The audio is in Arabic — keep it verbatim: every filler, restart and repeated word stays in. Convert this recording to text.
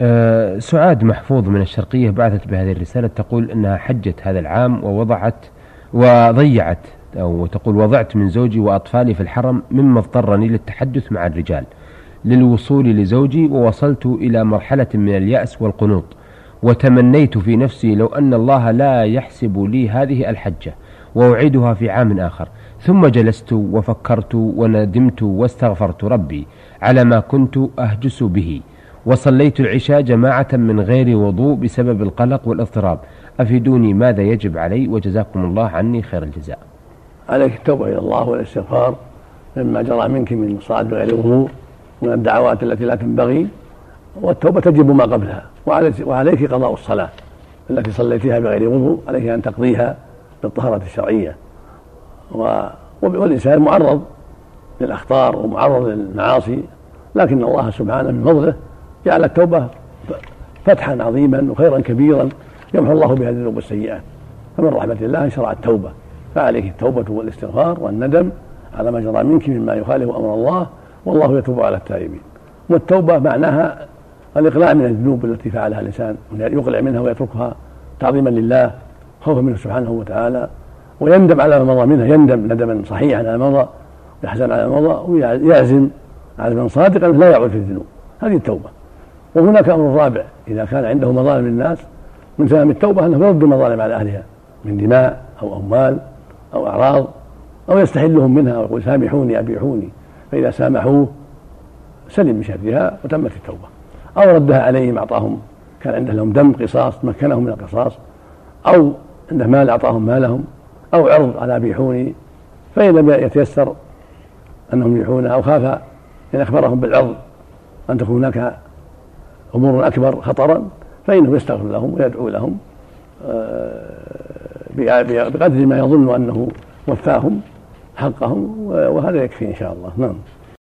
أه سعاد محفوظ من الشرقية بعثت بهذه الرسالة، تقول أنها حجت هذا العام ووضعت وضيعت أو تقول وضعت من زوجي وأطفالي في الحرم، مما اضطرني للتحدث مع الرجال للوصول لزوجي، ووصلت إلى مرحلة من اليأس والقنوط، وتمنيت في نفسي لو أن الله لا يحسب لي هذه الحجة وأعيدها في عام آخر. ثم جلست وفكرت وندمت واستغفرت ربي على ما كنت أهجس به، وصليت العشاء جماعة من غير وضوء بسبب القلق والاضطراب. أفيدوني ماذا يجب علي، وجزاكم الله عني خير الجزاء. عليك التوبة إلى الله والاستغفار مما جرى منك من صلاة بغير وضوء من الدعوات التي لا تنبغي، والتوبة تجب ما قبلها، وعليك قضاء الصلاة التي صليتها بغير وضوء، عليك أن تقضيها بالطهارة الشرعية. والإنسان معرض للأخطار ومعرض للمعاصي، لكن الله سبحانه من فضله جعل التوبة فتحا عظيما وخيرا كبيرا يمحو الله بها الذنوب والسيئات، فمن رحمة الله شرع التوبة، فعليك التوبة والاستغفار والندم على ما جرى منك مما يخالف أمر الله، والله يتوب على التائبين. والتوبة معناها الإقلاع من الذنوب التي فعلها الإنسان، يقلع منها ويتركها تعظيما لله خوفا منه سبحانه وتعالى، ويندم على ما مضى منها، يندم ندما صحيحا على ما مضى، يحزن على ما مضى، ويعزم عزما صادقا لا يعود في الذنوب. هذه التوبة. وهناك أمر رابع، إذا كان عنده مظالم للناس من تمام التوبة أنه يرد المظالم على أهلها من دماء أو أموال أو أعراض، أو يستحلهم منها ويقول سامحوني أبيحوني، فإذا سامحوه سلم من شرها وتمت التوبة. أو ردها عليهم، أعطاهم كان عنده لهم دم قصاص مكنهم من القصاص، أو عنده مال أعطاهم مالهم، أو عرض على أبيحوني، فإن لم يتيسر أنهم يبيحون أو خاف إن أخبرهم بالعرض أن تكون هناك أمور أكبر خطرا، فإنه يستغفر لهم ويدعو لهم بقدر ما يظن أنه وفاهم حقهم، وهذا يكفي إن شاء الله. نعم.